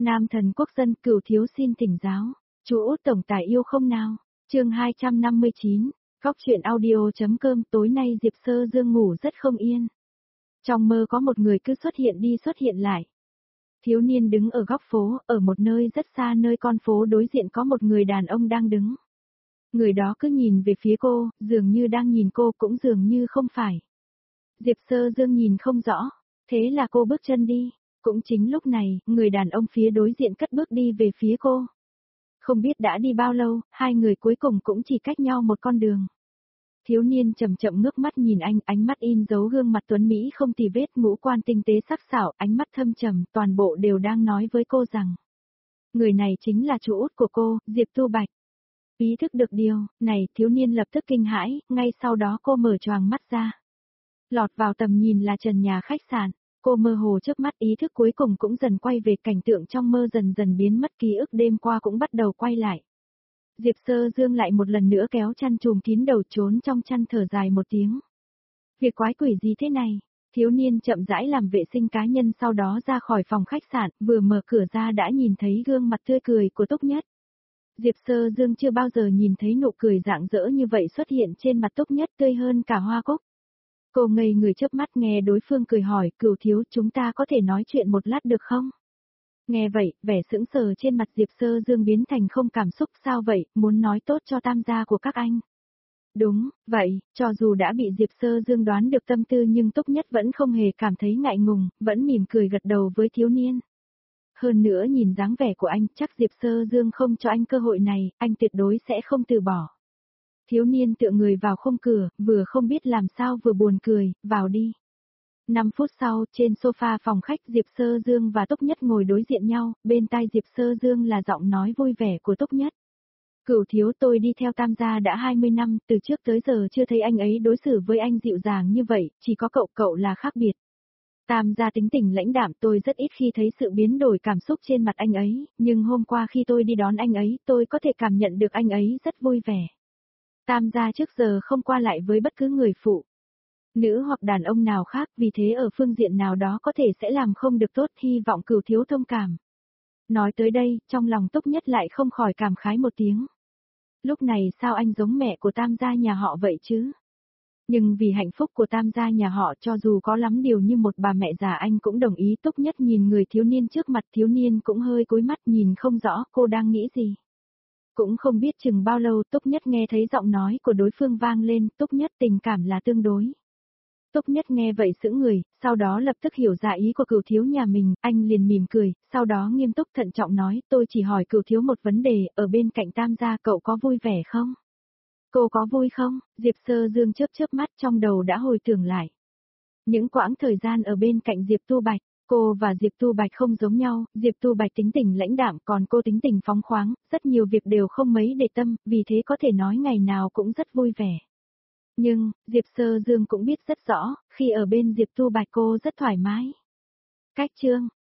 Nam thần quốc dân Cửu thiếu xin thỉnh giáo. Chú Út tổng tài yêu không nào? Chương 259. Góc truyện audio.com. Tối nay Diệp Sơ Dương ngủ rất không yên. Trong mơ có một người cứ xuất hiện đi xuất hiện lại. Thiếu niên đứng ở góc phố, ở một nơi rất xa, nơi con phố đối diện có một người đàn ông đang đứng. Người đó cứ nhìn về phía cô, dường như đang nhìn cô cũng dường như không phải. Diệp Sơ Dương nhìn không rõ, thế là cô bước chân đi. Cũng chính lúc này, người đàn ông phía đối diện cất bước đi về phía cô. Không biết đã đi bao lâu, hai người cuối cùng cũng chỉ cách nhau một con đường. Thiếu niên chậm chậm ngước mắt nhìn anh, ánh mắt in dấu gương mặt tuấn Mỹ không tì vết, ngũ quan tinh tế sắc sảo, ánh mắt thâm trầm, toàn bộ đều đang nói với cô rằng. Người này chính là chú út của cô, Diệp Tu Bạch. Ý thức được điều này, thiếu niên lập tức kinh hãi, ngay sau đó cô mở choàng mắt ra. Lọt vào tầm nhìn là trần nhà khách sạn. Cô mơ hồ chớp mắt, ý thức cuối cùng cũng dần quay về, cảnh tượng trong mơ dần dần biến mất, ký ức đêm qua cũng bắt đầu quay lại. Diệp Sơ Dương lại một lần nữa kéo chăn trùm kín đầu, trốn trong chăn thở dài một tiếng. Việc quái quỷ gì thế này? Thiếu niên chậm rãi làm vệ sinh cá nhân, sau đó ra khỏi phòng khách sạn, vừa mở cửa ra đã nhìn thấy gương mặt tươi cười của Túc Nhất. Diệp Sơ Dương chưa bao giờ nhìn thấy nụ cười rạng rỡ như vậy xuất hiện trên mặt Túc Nhất, tươi hơn cả hoa cúc. Cô ngây người chớp mắt nghe đối phương cười hỏi, Cửu thiếu, chúng ta có thể nói chuyện một lát được không? Nghe vậy, vẻ sững sờ trên mặt Diệp Sơ Dương biến thành không cảm xúc. Sao vậy, muốn nói tốt cho tam gia của các anh? Đúng, vậy, cho dù đã bị Diệp Sơ Dương đoán được tâm tư nhưng Túc Nhất vẫn không hề cảm thấy ngại ngùng, vẫn mỉm cười gật đầu với thiếu niên. Hơn nữa nhìn dáng vẻ của anh, chắc Diệp Sơ Dương không cho anh cơ hội này, anh tuyệt đối sẽ không từ bỏ. Thiếu niên tựa người vào khung cửa, vừa không biết làm sao vừa buồn cười, vào đi. 5 phút sau, trên sofa phòng khách, Diệp Sơ Dương và Túc Nhất ngồi đối diện nhau, bên tai Diệp Sơ Dương là giọng nói vui vẻ của Túc Nhất. Cửu thiếu, tôi đi theo tam gia đã 20 năm, từ trước tới giờ chưa thấy anh ấy đối xử với anh dịu dàng như vậy, chỉ có cậu là khác biệt. Tam gia tính tình lãnh đạm, tôi rất ít khi thấy sự biến đổi cảm xúc trên mặt anh ấy, nhưng hôm qua khi tôi đi đón anh ấy, tôi có thể cảm nhận được anh ấy rất vui vẻ. Tam gia trước giờ không qua lại với bất cứ người phụ nữ hoặc đàn ông nào khác, vì thế ở phương diện nào đó có thể sẽ làm không được tốt, hy vọng Cửu thiếu thông cảm. Nói tới đây, trong lòng Túc Nhất lại không khỏi cảm khái một tiếng. Lúc này sao anh giống mẹ của tam gia nhà họ vậy chứ? Nhưng vì hạnh phúc của tam gia nhà họ, cho dù có lắm điều như một bà mẹ già anh cũng đồng ý. Túc Nhất nhìn người thiếu niên trước mặt, thiếu niên cũng hơi cúi mắt nhìn không rõ cô đang nghĩ gì. Cũng không biết chừng bao lâu Túc Nhất nghe thấy giọng nói của đối phương vang lên, Túc Nhất tình cảm là tương đối. Túc Nhất nghe vậy sững người, sau đó lập tức hiểu ra ý của Cửu thiếu nhà mình, anh liền mỉm cười, sau đó nghiêm túc thận trọng nói, tôi chỉ hỏi Cửu thiếu một vấn đề, ở bên cạnh tam gia cậu có vui vẻ không? Cô có vui không? Diệp Sơ Dương chớp mắt, trong đầu đã hồi tưởng lại. Những quãng thời gian ở bên cạnh Diệp Tu Bạch. Cô và Diệp Tu Bạch không giống nhau, Diệp Tu Bạch tính tình lãnh đạm, còn cô tính tình phóng khoáng, rất nhiều việc đều không mấy để tâm, vì thế có thể nói ngày nào cũng rất vui vẻ. Nhưng, Diệp Sơ Dương cũng biết rất rõ, khi ở bên Diệp Tu Bạch cô rất thoải mái. Cách chương